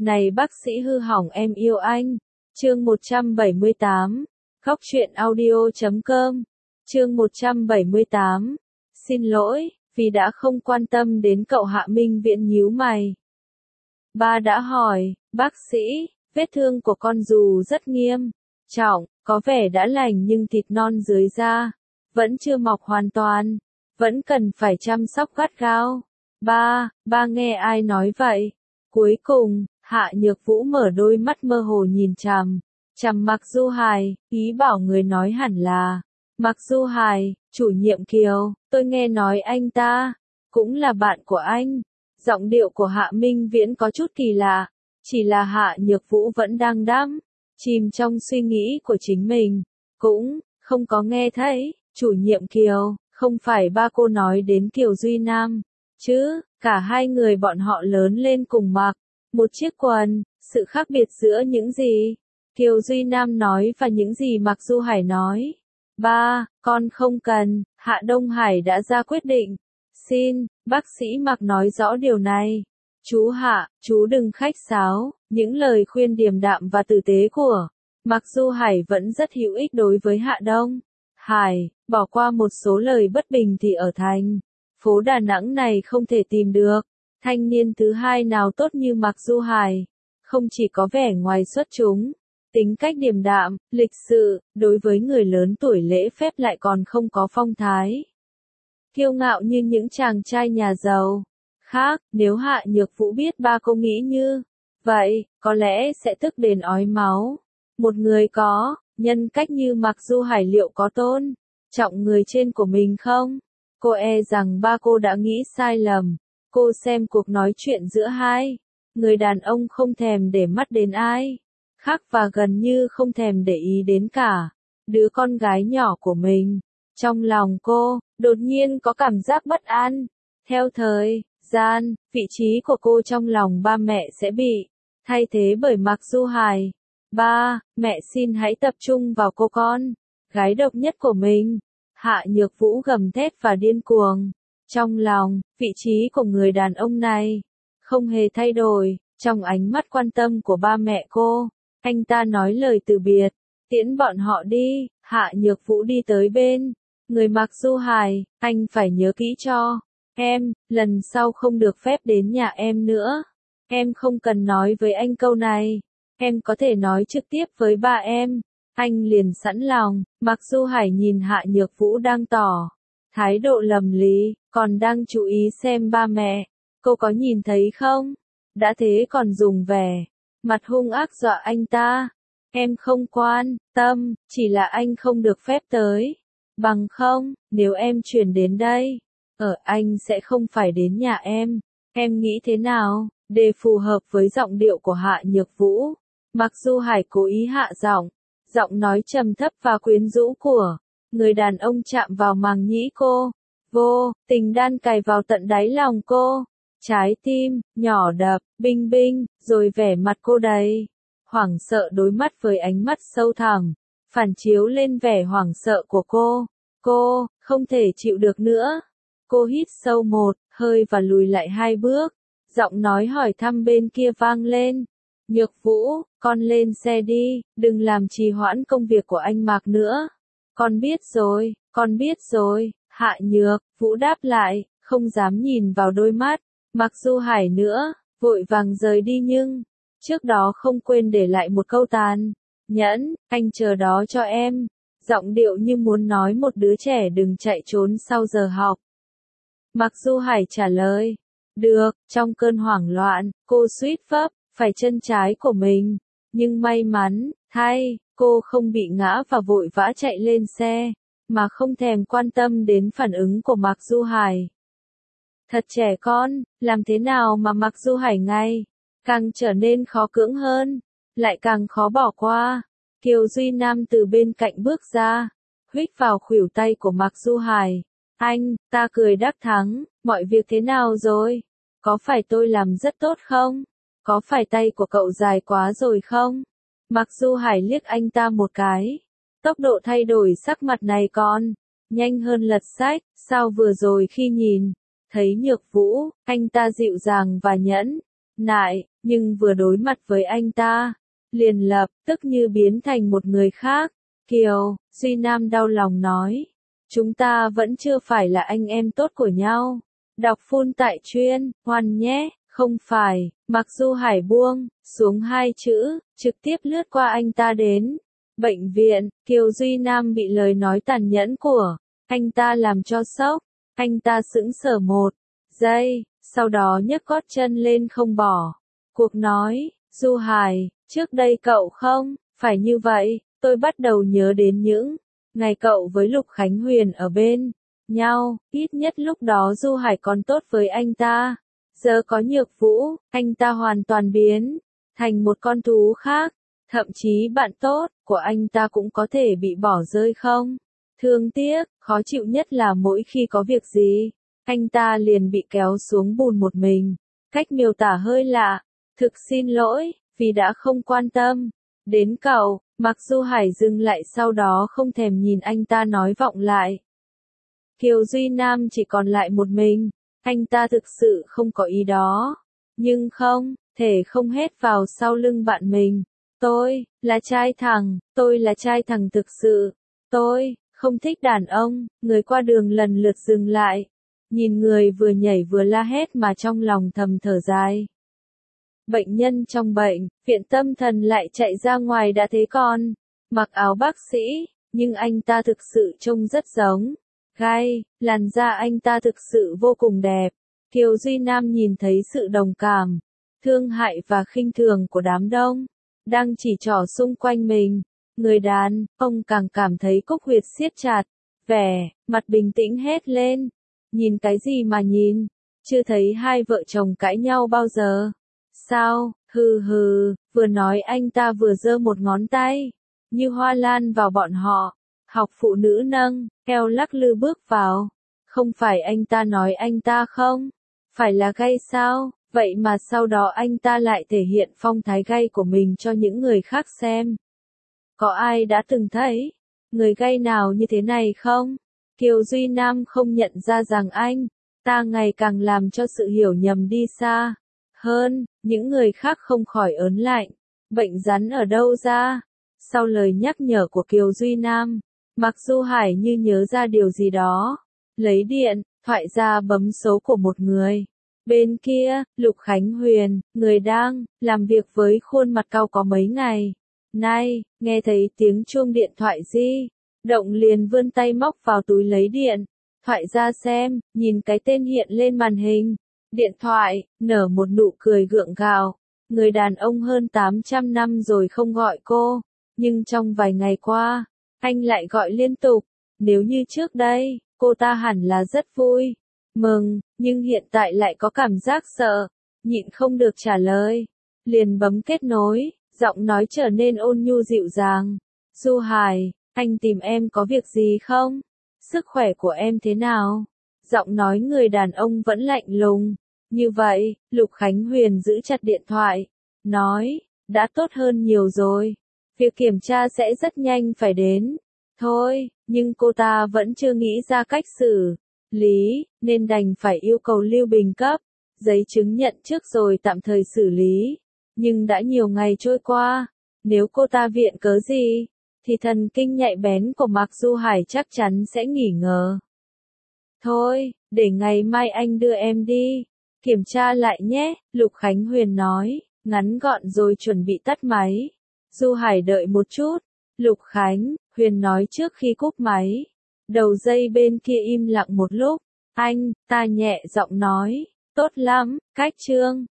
Này bác sĩ hư hỏng em yêu anh. Chương 178. Góc truyện audio.com. Chương 178. Xin lỗi, vì đã không quan tâm đến cậu. Hạ Minh Viễn nhíu mày. Ba đã hỏi, bác sĩ, vết thương của con dù rất nghiêm trọng, có vẻ đã lành nhưng thịt non dưới da vẫn chưa mọc hoàn toàn, vẫn cần phải chăm sóc gắt gao. Ba nghe ai nói vậy? Cuối cùng, Hạ Nhược Vũ mở đôi mắt mơ hồ nhìn chằm Mạc Du Hải, ý bảo người nói hẳn là Mạc Du Hải, chủ nhiệm Kiều, tôi nghe nói anh ta cũng là bạn của anh. Giọng điệu của Hạ Minh Viễn có chút kỳ lạ, chỉ là Hạ Nhược Vũ vẫn đang đắm chìm trong suy nghĩ của chính mình, cũng không có nghe thấy. Chủ nhiệm Kiều, không phải ba cô nói đến Kiều Duy Nam chứ? Cả hai người bọn họ lớn lên cùng mặc một chiếc quần, sự khác biệt giữa những gì Kiều Duy Nam nói và những gì Mạc Du Hải nói. Ba, con không cần. Hạ Đông Hải đã ra quyết định. Xin, bác sĩ Mạc nói rõ điều này. Chú Hạ, chú đừng khách sáo. Những lời khuyên điềm đạm và tử tế của Mạc Du Hải vẫn rất hữu ích đối với Hạ Đông Hải. Bỏ qua một số lời bất bình thì ở thành phố Đà Nẵng này không thể tìm được thanh niên thứ hai nào tốt như Mạc Du Hải. Không chỉ có vẻ ngoài xuất chúng, tính cách điềm đạm, lịch sự, đối với người lớn tuổi lễ phép lại còn không có phong thái kiêu ngạo như những chàng trai nhà giàu khác. Nếu Hạ Nhược Vũ biết ba cô nghĩ như vậy, có lẽ sẽ tức đến ói máu. Một người có nhân cách như Mạc Du Hải liệu có tôn trọng người trên của mình không? Cô e rằng ba cô đã nghĩ sai lầm. Cô xem cuộc nói chuyện giữa hai người đàn ông không thèm để mắt đến ai khác và gần như không thèm để ý đến cả đứa con gái nhỏ của mình. Trong lòng cô, đột nhiên có cảm giác bất an. Theo thời gian, vị trí của cô trong lòng ba mẹ sẽ bị thay thế bởi Mạc Du Hải. Ba, mẹ xin hãy tập trung vào cô con gái độc nhất của mình. Hạ Nhược Vũ gầm thét và điên cuồng. Trong lòng, vị trí của người đàn ông này không hề thay đổi. Trong ánh mắt quan tâm của ba mẹ cô, anh ta nói lời từ biệt, tiễn bọn họ đi. Hạ Nhược Vũ đi tới bên người Mạc Du Hải. Anh phải nhớ kỹ cho em, lần sau không được phép đến nhà em nữa. Em không cần nói với anh câu này, em có thể nói trực tiếp với ba em. Anh liền sẵn lòng. Mạc Du Hải nhìn Hạ Nhược Vũ đang tỏ thái độ lầm lý, còn đang chú ý xem ba mẹ cô có nhìn thấy không. Đã thế còn dùng vẻ mặt hung ác dọa anh ta. Em không quan tâm, chỉ là anh không được phép tới. Bằng không, nếu em chuyển đến đây, anh sẽ không phải đến nhà em. Em nghĩ thế nào? Để phù hợp với giọng điệu của Hạ Nhược Vũ, Mạc Du Hải cố ý hạ giọng. Giọng nói trầm thấp và quyến rũ của người đàn ông chạm vào màng nhĩ cô, vô tình đan cài vào tận đáy lòng cô. Trái tim nhỏ đập binh binh, rồi vẻ mặt cô đầy hoảng sợ đối mắt với ánh mắt sâu thẳm, phản chiếu lên vẻ hoảng sợ của cô. Cô không thể chịu được nữa. Cô hít sâu một hơi và lùi lại hai bước. Giọng nói hỏi thăm bên kia vang lên. Nhược Vũ, con lên xe đi, đừng làm trì hoãn công việc của anh Mạc nữa. Con biết rồi, con biết rồi. Hạ Nhược Vũ đáp lại, không dám nhìn vào đôi mắt Mạc Du Hải nữa, vội vàng rời đi nhưng trước đó không quên để lại một câu tàn nhẫn, anh chờ đó cho em. Giọng điệu như muốn nói một đứa trẻ đừng chạy trốn sau giờ học. Mạc Du Hải trả lời, được. Trong cơn hoảng loạn, cô suýt vấp phải chân trái của mình, nhưng may mắn thay, cô không bị ngã và vội vã chạy lên xe, mà không thèm quan tâm đến phản ứng của Mạc Du Hải. Thật trẻ con, làm thế nào mà Mạc Du Hải ngay càng trở nên khó cưỡng hơn, lại càng khó bỏ qua. Kiều Duy Nam từ bên cạnh bước ra, huých vào khuỷu tay của Mạc Du Hải. Anh, ta cười đắc thắng, mọi việc thế nào rồi? Có phải tôi làm rất tốt không? Có phải tay của cậu dài quá rồi không? Mạc Du Hải liếc anh ta một cái. Tốc độ thay đổi sắc mặt này còn nhanh hơn lật sách. Sao vừa rồi khi nhìn thấy Nhược Vũ, anh ta dịu dàng và nhẫn nại, nhưng vừa đối mặt với anh ta, liền lập tức như biến thành một người khác. Kiều Duy Nam đau lòng nói, chúng ta vẫn chưa phải là anh em tốt của nhau. Đọc phun tại chuyên, Hoan nhé, không phải. Mặc Du Hải buông xuống hai chữ, trực tiếp lướt qua anh ta đến bệnh viện. Kiều Duy Nam bị lời nói tàn nhẫn của anh ta làm cho sốc. Anh ta sững sờ một giây, sau đó nhấc gót chân lên không bỏ cuộc nói, Du Hải, trước đây cậu không phải như vậy. Tôi bắt đầu nhớ đến những ngày cậu với Lục Khánh Huyền ở bên nhau, ít nhất lúc đó Du Hải còn tốt với anh ta. Giờ có Nhược Vũ, anh ta hoàn toàn biến thành một con thú khác. Thậm chí bạn tốt của anh ta cũng có thể bị bỏ rơi không? Thương tiếc, khó chịu nhất là mỗi khi có việc gì, anh ta liền bị kéo xuống bùn một mình. Cách miêu tả hơi lạ. Thực xin lỗi, vì đã không quan tâm đến cậu. Mặc Du Hải dừng lại sau đó không thèm nhìn anh ta nói vọng lại. Kiều Duy Nam chỉ còn lại một mình. Anh ta thực sự không có ý đó. Nhưng không thể không hét vào sau lưng bạn mình. Tôi là trai thẳng thực sự. Tôi không thích đàn ông. Người qua đường lần lượt dừng lại. Nhìn người vừa nhảy vừa la hét mà trong lòng thầm thở dài. Bệnh nhân trong bệnh viện tâm thần lại chạy ra ngoài đã thế còn mặc áo bác sĩ, nhưng anh ta thực sự trông rất giống gai, làn da anh ta thực sự vô cùng đẹp. Kiều Duy Nam nhìn thấy sự đồng cảm, thương hại và khinh thường của đám đông đang chỉ trỏ xung quanh mình. Người đàn ông càng cảm thấy cúc huyệt siết chặt, vẻ mặt bình tĩnh hét lên, nhìn cái gì mà nhìn, chưa thấy hai vợ chồng cãi nhau bao giờ. Sao, hừ hừ, vừa nói anh ta vừa giơ một ngón tay, như hoa lan vào bọn họ. Học phụ nữ nâng eo lắc lư bước vào. Không phải anh ta nói anh ta không phải là gay sao, vậy mà sau đó anh ta lại thể hiện phong thái gay của mình cho những người khác xem. Có ai đã từng thấy người gay nào như thế này không? Kiều Duy Nam không nhận ra rằng anh ta ngày càng làm cho sự hiểu nhầm đi xa hơn. Những người khác không khỏi ớn lạnh. Bệnh rắn ở đâu ra? Sau lời nhắc nhở của Kiều Duy Nam, Mặc Du Hải như nhớ ra điều gì đó, lấy điện thoại ra bấm số của một người. Bên kia, Lục Khánh Huyền, người đang làm việc với khuôn mặt cau có mấy ngày nay, nghe thấy tiếng chuông điện thoại di động liền vươn tay móc vào túi lấy điện thoại ra xem, nhìn cái tên hiện lên màn hình điện thoại, nở một nụ cười gượng gạo. Người đàn ông hơn 800 năm rồi không gọi cô, nhưng trong vài ngày qua, anh lại gọi liên tục. Nếu như trước đây, cô ta hẳn là rất vui, mừng, nhưng hiện tại lại có cảm giác sợ, nhịn không được trả lời. Liền bấm kết nối, giọng nói trở nên ôn nhu dịu dàng. Du Hải, anh tìm em có việc gì không? Sức khỏe của em thế nào? Giọng nói người đàn ông vẫn lạnh lùng. Như vậy, Lục Khánh Huyền giữ chặt điện thoại, nói, đã tốt hơn nhiều rồi. Việc kiểm tra sẽ rất nhanh phải đến. Thôi, nhưng cô ta vẫn chưa nghĩ ra cách xử lý, nên đành phải yêu cầu Lưu Bình cấp giấy chứng nhận trước rồi tạm thời xử lý. Nhưng đã nhiều ngày trôi qua, nếu cô ta viện cớ gì, thì thần kinh nhạy bén của Mạc Du Hải chắc chắn sẽ nghỉ ngờ. Thôi, để ngày mai anh đưa em đi kiểm tra lại nhé, Lục Khánh Huyền nói, ngắn gọn rồi chuẩn bị tắt máy. Du Hải đợi một chút, Lục Khánh Huyền nói trước khi cúp máy. Đầu dây bên kia im lặng một lúc, anh ta nhẹ giọng nói, tốt lắm, cách chương